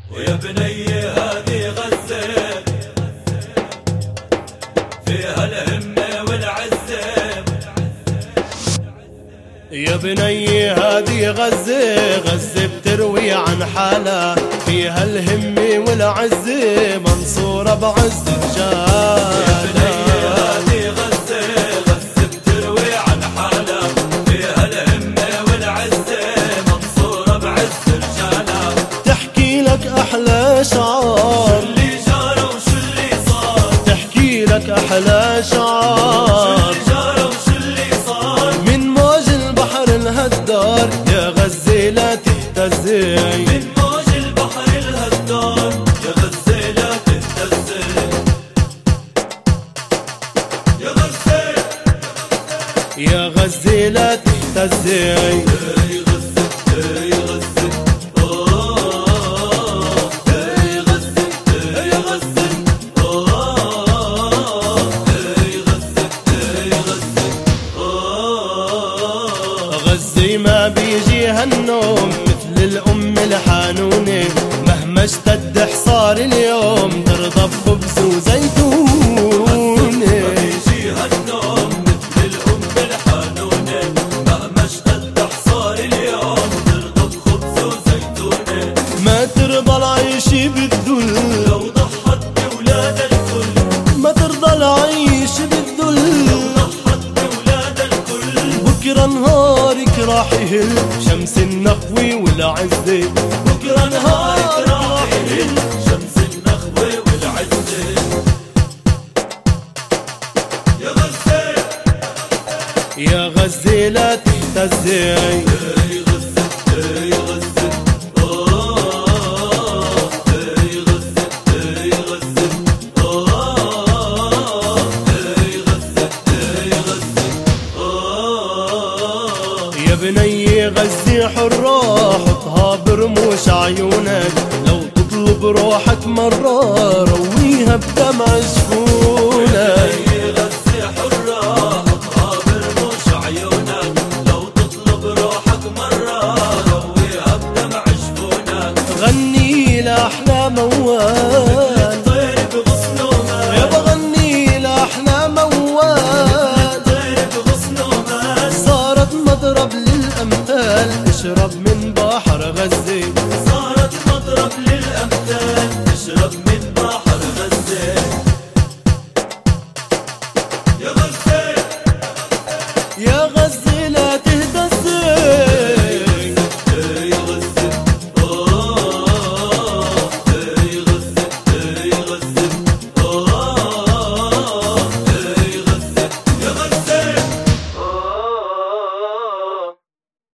ويا بني هذه غزة فيها الهمة والعزة. يا بني هذه غزة، غزة بتروي عن حالها، فيها الهمة والعزة، منصورة بعز رجالها. يا بني هذه غزة، غزة بتروي عن حالها، فيها الهمة والعزة، منصورة بعز رجالها. تحكي لك أحلى شعار، شو اللي جرى وشو اللي صار، تحكي لك أحلى شعار، وشو اللي صار من موج البحر الهدار، يا غزة لا تهتزي، من موج البحر الهدار، يا غزة لا تهتزي. يا غزة يا غزة لا تهتزي. يا غزة يا غزة يا غزة يا غزة يا غزة. غزة ما بيجيها النوم مثل الأم الحانونة، مهما اشتد حصار اليوم ترضى بخبز وزيتونة. بيجيها النوم مثل الأم الحنونة، مهما اشتد حصار اليوم ترضى بخبز وزيتونة. ما ترضى العيش بالذل لو ضحت بولاد الكل، ما ترضى العيش بالذل، ضحت بولاد الكل. بكرة نهارك راح يهل شمس النخوة والعزة، بكرة نهارك راح يهل شمس النخوة والعزة. يا غزة يا غزة لا تهتزي. يا غزة يا غزة يا غزة يا غزة يا غزة. يا بني غزة حرة حطها برموش عيونك، لو تطلب روحك مرة رويها بدمع جفونك. يا غزة حرة حطها برموش عيونك، لو تطلب روحك مرة رويها بدمع جفونك. غني لأحلى موال، طير بغصن ومال، يا بغني لأحلى موال، طير بغصن ومال. صارت مضرب للأمثال، اشرب من بحر غزة